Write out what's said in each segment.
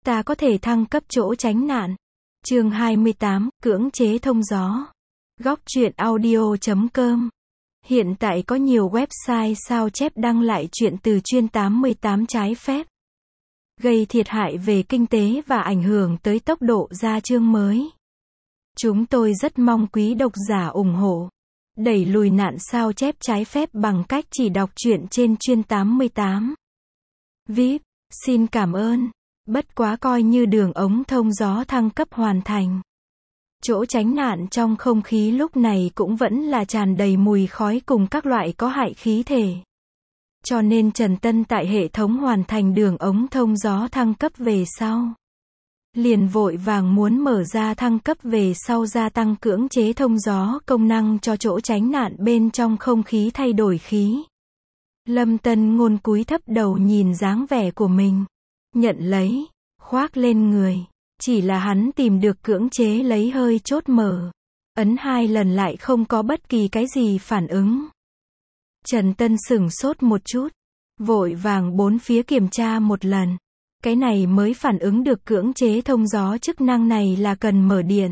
ta có thể thăng cấp chỗ tránh nạn. Chương 28, cưỡng chế thông gió. Góc truyện audio.com. Hiện tại có nhiều website sao chép đăng lại chuyện từ chuyên 88 trái phép, gây thiệt hại về kinh tế và ảnh hưởng tới tốc độ ra chương mới. Chúng tôi rất mong quý độc giả ủng hộ, đẩy lùi nạn sao chép trái phép bằng cách chỉ đọc truyện trên chuyên 88. VIP, xin cảm ơn. Bất quá coi như đường ống thông gió thăng cấp hoàn thành. Chỗ tránh nạn trong không khí lúc này cũng vẫn là tràn đầy mùi khói cùng các loại có hại khí thể. Cho nên Trần Tân tại hệ thống hoàn thành đường ống thông gió thăng cấp về sau, liền vội vàng muốn mở ra thăng cấp về sau gia tăng cưỡng chế thông gió công năng cho chỗ tránh nạn bên trong không khí thay đổi khí. Lâm Tân Ngôn cúi thấp đầu nhìn dáng vẻ của mình, nhận lấy, khoác lên người. Chỉ là hắn tìm được cưỡng chế lấy hơi chốt mở, ấn 2 lần lại không có bất kỳ cái gì phản ứng. Trần Tân sửng sốt một chút, vội vàng bốn phía kiểm tra một lần. Cái này mới phản ứng được cưỡng chế thông gió chức năng này là cần mở điện.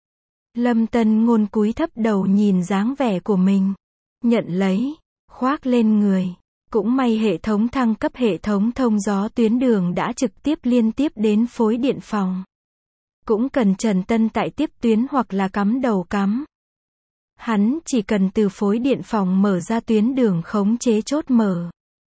Lâm Tân Ngôn cúi thấp đầu nhìn dáng vẻ của mình, nhận lấy, khoác lên người. Cũng may hệ thống thăng cấp hệ thống thông gió tuyến đường đã trực tiếp liên tiếp đến phối điện phòng. Cũng cần Trần Tân tại tiếp tuyến hoặc là cắm đầu cắm. Hắn chỉ cần từ phối điện phòng mở ra tuyến đường khống chế chốt mở,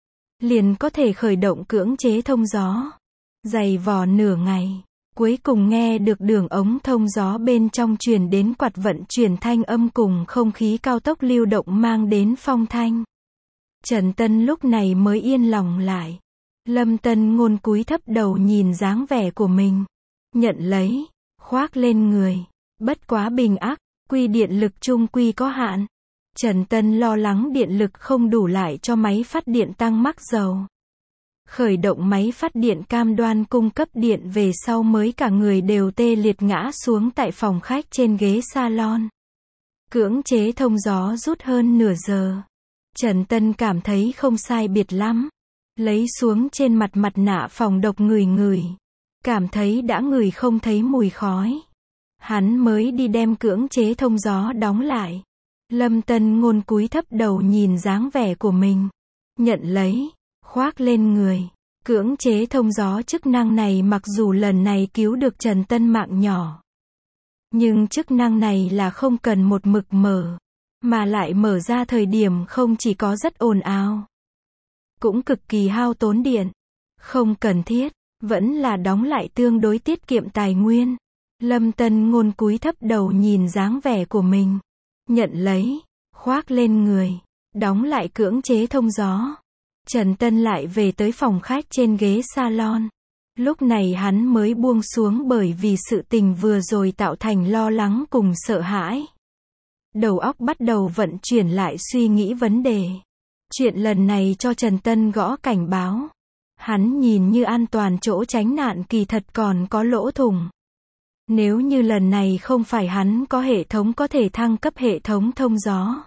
liền có thể khởi động cưỡng chế thông gió. Dày vò nửa ngày, cuối cùng nghe được đường ống thông gió bên trong truyền đến quạt vận chuyển thanh âm cùng không khí cao tốc lưu động mang đến phong thanh. Trần Tân lúc này mới yên lòng lại. Lâm Tân Ngôn cúi thấp đầu nhìn dáng vẻ của mình, nhận lấy, khoác lên người. Bất quá bình ắc, quy điện lực chung quy có hạn. Trần Tân lo lắng điện lực không đủ lại cho máy phát điện tăng mắc dầu. Khởi động máy phát điện cam đoan cung cấp điện về sau mới cả người đều tê liệt ngã xuống tại phòng khách trên ghế salon. Cưỡng chế thông gió rút hơn nửa giờ. Trần Tân cảm thấy không sai biệt lắm. Lấy xuống trên mặt mặt nạ phòng độc ngửi. Cảm thấy đã ngửi không thấy mùi khói. Hắn mới đi đem cưỡng chế thông gió đóng lại. Lâm Tân Ngôn cúi thấp đầu nhìn dáng vẻ của mình, nhận lấy, khoác lên người. Cưỡng chế thông gió chức năng này mặc dù lần này cứu được Trần Tân mạng nhỏ, nhưng chức năng này là không cần một mực mở, mà lại mở ra thời điểm không chỉ có rất ồn ào, cũng cực kỳ hao tốn điện. Không cần thiết, vẫn là đóng lại tương đối tiết kiệm tài nguyên. Lâm Tân Ngôn cúi thấp đầu nhìn dáng vẻ của mình, nhận lấy, khoác lên người, đóng lại cưỡng chế thông gió. Trần Tân lại về tới phòng khách trên ghế salon. Lúc này hắn mới buông xuống bởi vì sự tình vừa rồi tạo thành lo lắng cùng sợ hãi. Đầu óc bắt đầu vận chuyển lại suy nghĩ vấn đề. Chuyện lần này cho Trần Tân gõ cảnh báo. Hắn nhìn như an toàn chỗ tránh nạn kỳ thật còn có lỗ thủng. Nếu như lần này không phải hắn có hệ thống có thể thăng cấp hệ thống thông gió,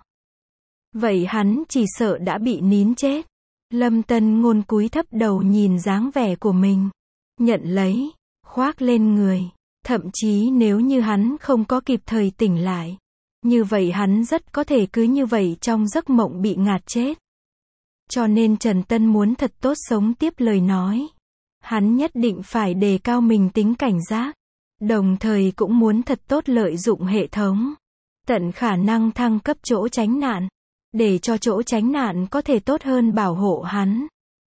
vậy hắn chỉ sợ đã bị nín chết. Lâm Tân Ngôn cúi thấp đầu nhìn dáng vẻ của mình, nhận lấy, khoác lên người. Thậm chí nếu như hắn không có kịp thời tỉnh lại, như vậy hắn rất có thể cứ như vậy trong giấc mộng bị ngạt chết. Cho nên Trần Tân muốn thật tốt sống tiếp lời nói. Hắn nhất định phải đề cao mình tính cảnh giác. Đồng thời cũng muốn thật tốt lợi dụng hệ thống, tận khả năng thăng cấp chỗ tránh nạn, để cho chỗ tránh nạn có thể tốt hơn bảo hộ hắn.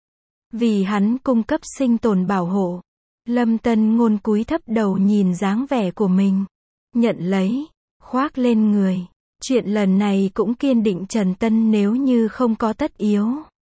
Vì hắn cung cấp sinh tồn bảo hộ. Lâm Tân Ngôn cúi thấp đầu nhìn dáng vẻ của mình, nhận lấy, khoác lên người. Chuyện lần này cũng kiên định Trần Tân nếu như không có tất yếu,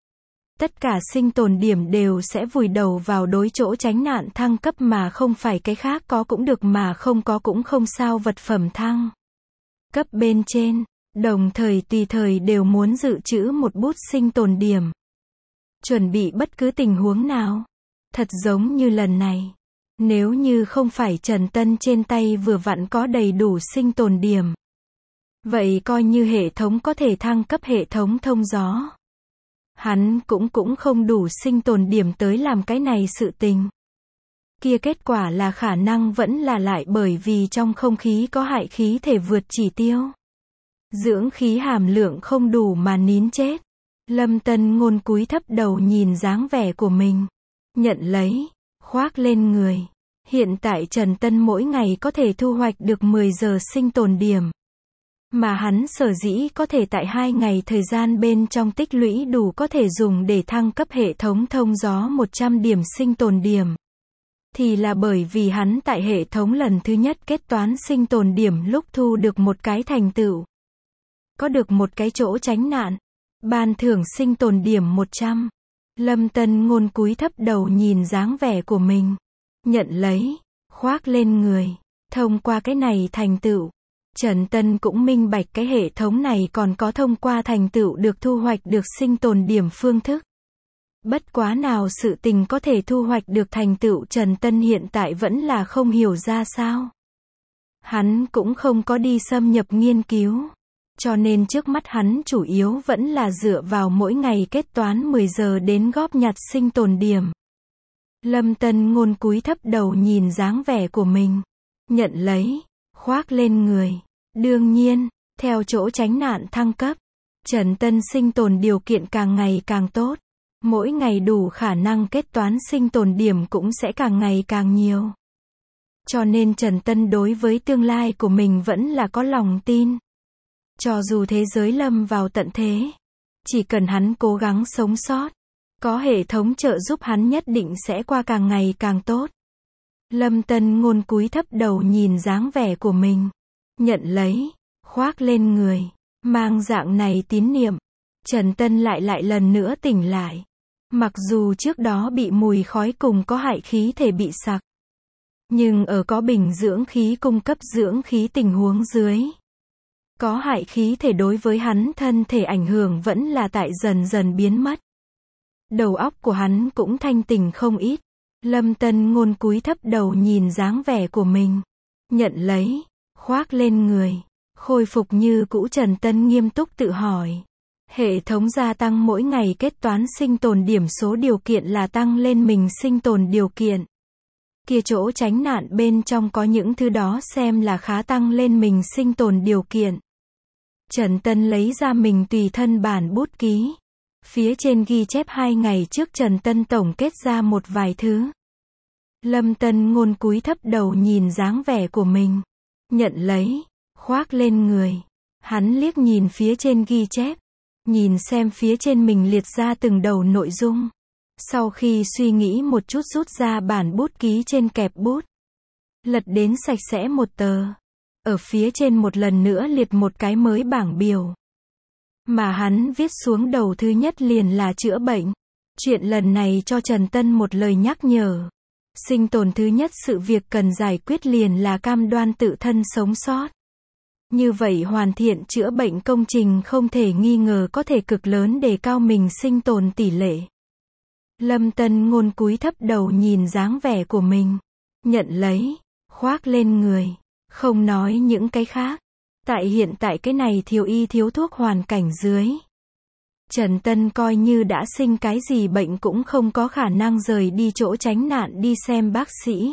tất cả sinh tồn điểm đều sẽ vùi đầu vào đối chỗ tránh nạn thăng cấp mà không phải cái khác có cũng được mà không có cũng không sao vật phẩm thăng cấp bên trên. Đồng thời tùy thời đều muốn dự trữ một bút sinh tồn điểm, chuẩn bị bất cứ tình huống nào. Thật giống như lần này, nếu như không phải Trần Tân trên tay vừa vặn có đầy đủ sinh tồn điểm, vậy coi như hệ thống có thể thăng cấp hệ thống thông gió, hắn cũng không đủ sinh tồn điểm tới làm cái này sự tình. kia kết quả là khả năng vẫn là lại bởi vì trong không khí có hại khí thể vượt chỉ tiêu. Dưỡng khí hàm lượng không đủ mà nín chết. Lâm Tân Ngôn cúi thấp đầu nhìn dáng vẻ của mình. Nhận lấy, khoác lên người. Hiện tại Trần Tân mỗi ngày có thể thu hoạch được 10 giờ sinh tồn điểm. Mà hắn sở dĩ có thể tại 2 ngày thời gian bên trong tích lũy đủ có thể dùng để thăng cấp hệ thống thông gió 100 điểm sinh tồn điểm. Thì là bởi vì hắn tại hệ thống lần thứ nhất kết toán sinh tồn điểm lúc thu được một cái thành tựu. Có được một cái chỗ tránh nạn. Ban thưởng sinh tồn điểm 100. Lâm Tân Ngôn cúi thấp đầu nhìn dáng vẻ của mình. Nhận lấy, khoác lên người. Thông qua cái này thành tựu, Trần Tân cũng minh bạch cái hệ thống này còn có thông qua thành tựu được thu hoạch được sinh tồn điểm phương thức. Bất quá nào sự tình có thể thu hoạch được thành tựu Trần Tân hiện tại vẫn là không hiểu ra sao. Hắn cũng không có đi xâm nhập nghiên cứu. Cho nên trước mắt hắn chủ yếu vẫn là dựa vào mỗi ngày kết toán 10 giờ đến góp nhặt sinh tồn điểm. Lâm Tân Ngôn cúi thấp đầu nhìn dáng vẻ của mình. Nhận lấy, khoác lên người. Đương nhiên, theo chỗ tránh nạn thăng cấp, Trần Tân sinh tồn điều kiện càng ngày càng tốt. Mỗi ngày đủ khả năng kết toán sinh tồn điểm cũng sẽ càng ngày càng nhiều. Cho nên Trần Tân đối với tương lai của mình vẫn là có lòng tin. Cho dù thế giới lâm vào tận thế, chỉ cần hắn cố gắng sống sót, có hệ thống trợ giúp hắn nhất định sẽ qua càng ngày càng tốt. Lâm Tân Ngôn cúi thấp đầu nhìn dáng vẻ của mình. Nhận lấy, khoác lên người. Mang dạng này tín niệm, Trần Tân lại lần nữa tỉnh lại. Mặc dù trước đó bị mùi khói cùng có hại khí thể bị sặc, nhưng ở có bình dưỡng khí cung cấp dưỡng khí tình huống dưới, có hại khí thể đối với hắn thân thể ảnh hưởng vẫn là tại dần dần biến mất. Đầu óc của hắn cũng thanh tỉnh không ít. Lâm Tân Ngôn cúi thấp đầu nhìn dáng vẻ của mình. Nhận lấy, khoác lên người. Khôi phục như cũ Trần Tân nghiêm túc tự hỏi. Hệ thống gia tăng mỗi ngày kết toán sinh tồn điểm số điều kiện là tăng lên mình sinh tồn điều kiện. Kia chỗ tránh nạn bên trong có những thứ đó xem là khá tăng lên mình sinh tồn điều kiện. Trần Tân lấy ra mình tùy thân bản bút ký. Phía trên ghi chép 2 ngày trước Trần Tân tổng kết ra một vài thứ. Lâm Tân Ngôn cúi thấp đầu nhìn dáng vẻ của mình. Nhận lấy, khoác lên người. Hắn liếc nhìn phía trên ghi chép. Nhìn xem phía trên mình liệt ra từng đầu nội dung. Sau khi suy nghĩ một chút rút ra bản bút ký trên kẹp bút. Lật đến sạch sẽ một tờ. Ở phía trên một lần nữa liệt một cái mới bảng biểu. Mà hắn viết xuống đầu thứ nhất liền là chữa bệnh. Chuyện lần này cho Trần Tân một lời nhắc nhở. Sinh tồn thứ nhất sự việc cần giải quyết liền là cam đoan tự thân sống sót. Như vậy hoàn thiện chữa bệnh công trình không thể nghi ngờ có thể cực lớn đề cao mình sinh tồn tỷ lệ. Lâm Tân Ngôn cúi thấp đầu nhìn dáng vẻ của mình. Nhận lấy, khoác lên người. Không nói những cái khác. Tại hiện tại cái này thiếu y thiếu thuốc hoàn cảnh dưới. Trần Tân coi như đã sinh cái gì bệnh cũng không có khả năng rời đi chỗ tránh nạn đi xem bác sĩ.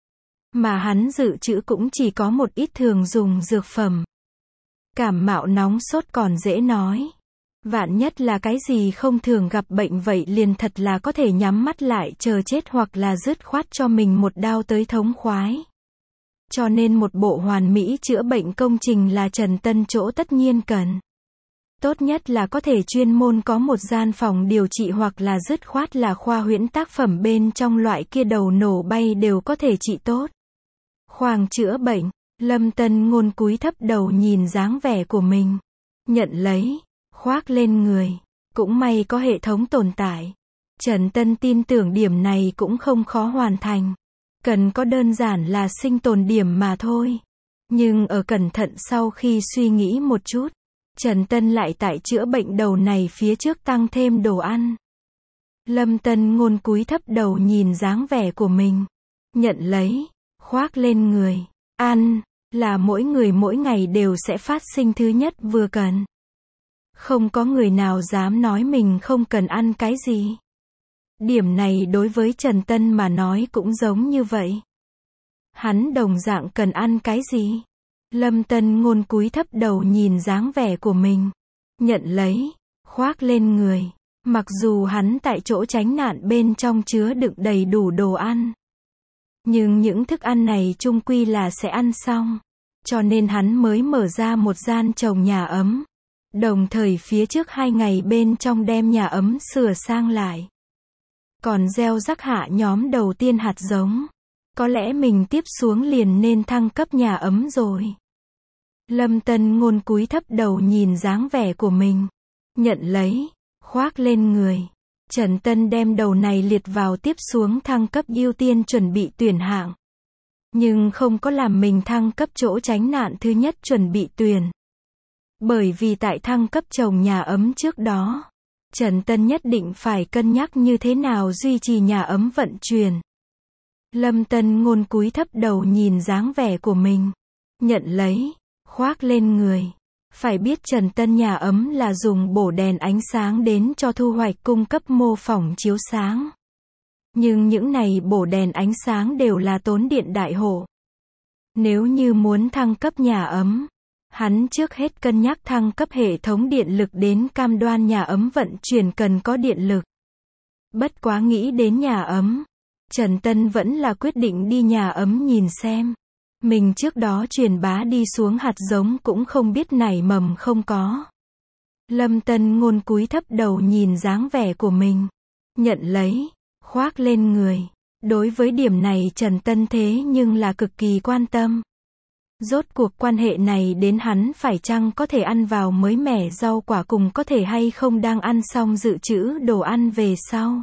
Mà hắn dự trữ cũng chỉ có một ít thường dùng dược phẩm. Cảm mạo nóng sốt còn dễ nói. Vạn nhất là cái gì không thường gặp bệnh vậy liền thật là có thể nhắm mắt lại chờ chết hoặc là dứt khoát cho mình một đao tới thống khoái. Cho nên một bộ hoàn mỹ chữa bệnh công trình là Trần Tân chỗ tất nhiên cần. Tốt nhất là có thể chuyên môn có một gian phòng điều trị hoặc là dứt khoát là khoa huyễn tác phẩm bên trong loại kia đầu nổ bay đều có thể trị tốt. Khoang chữa bệnh, Lâm Tân Ngôn cúi thấp đầu nhìn dáng vẻ của mình. Nhận lấy, khoác lên người. Cũng may có hệ thống tồn tại. Trần Tân tin tưởng điểm này cũng không khó hoàn thành. Cần có đơn giản là sinh tồn điểm mà thôi. Nhưng ở cẩn thận sau khi suy nghĩ một chút, Trần Tân lại tại chữa bệnh đầu này phía trước tăng thêm đồ ăn. Lâm Tân Ngôn cúi thấp đầu nhìn dáng vẻ của mình. Nhận lấy, khoác lên người. Ăn, là mỗi người mỗi ngày đều sẽ phát sinh thứ nhất vừa cần. Không có người nào dám nói mình không cần ăn cái gì. Điểm này đối với Trần Tân mà nói cũng giống như vậy. Hắn đồng dạng cần ăn cái gì? Lâm Tân Ngôn cúi thấp đầu nhìn dáng vẻ của mình. Nhận lấy, khoác lên người. Mặc dù hắn tại chỗ tránh nạn bên trong chứa đựng đầy đủ đồ ăn. Nhưng những thức ăn này chung quy là sẽ ăn xong. Cho nên hắn mới mở ra một gian trồng nhà ấm. Đồng thời phía trước 2 ngày bên trong đem nhà ấm sửa sang lại. Còn gieo rắc hạ nhóm đầu tiên hạt giống. Có lẽ mình tiếp xuống liền nên thăng cấp nhà ấm rồi. Lâm Tân Ngôn cúi thấp đầu nhìn dáng vẻ của mình. Nhận lấy, khoác lên người. Trần Tân đem đầu này liệt vào tiếp xuống thăng cấp ưu tiên chuẩn bị tuyển hạng. Nhưng không có làm mình thăng cấp chỗ tránh nạn thứ nhất chuẩn bị tuyển. Bởi vì tại thăng cấp trồng nhà ấm trước đó, Trần Tân nhất định phải cân nhắc như thế nào duy trì nhà ấm vận chuyển. Lâm Tân Ngôn cúi thấp đầu nhìn dáng vẻ của mình. Nhận lấy, khoác lên người. Phải biết Trần Tân nhà ấm là dùng bổ đèn ánh sáng đến cho thu hoạch cung cấp mô phỏng chiếu sáng. Nhưng những này bổ đèn ánh sáng đều là tốn điện đại hộ. Nếu như muốn thăng cấp nhà ấm, hắn trước hết cân nhắc thăng cấp hệ thống điện lực đến cam đoan nhà ấm vận chuyển cần có điện lực. Bất quá nghĩ đến nhà ấm, Trần Tân vẫn là quyết định đi nhà ấm nhìn xem. Mình trước đó truyền bá đi xuống hạt giống cũng không biết nảy mầm không có. Lâm Tân Ngôn cúi thấp đầu nhìn dáng vẻ của mình. Nhận lấy, khoác lên người. Đối với điểm này Trần Tân thế nhưng là cực kỳ quan tâm. Rốt cuộc quan hệ này đến hắn phải chăng có thể ăn vào mới mẻ rau quả cùng có thể hay không đang ăn xong dự trữ đồ ăn về sau.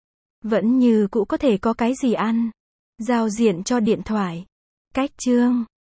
Vẫn như cũ có thể có cái gì ăn. Giao diện cho điện thoại. Cách chương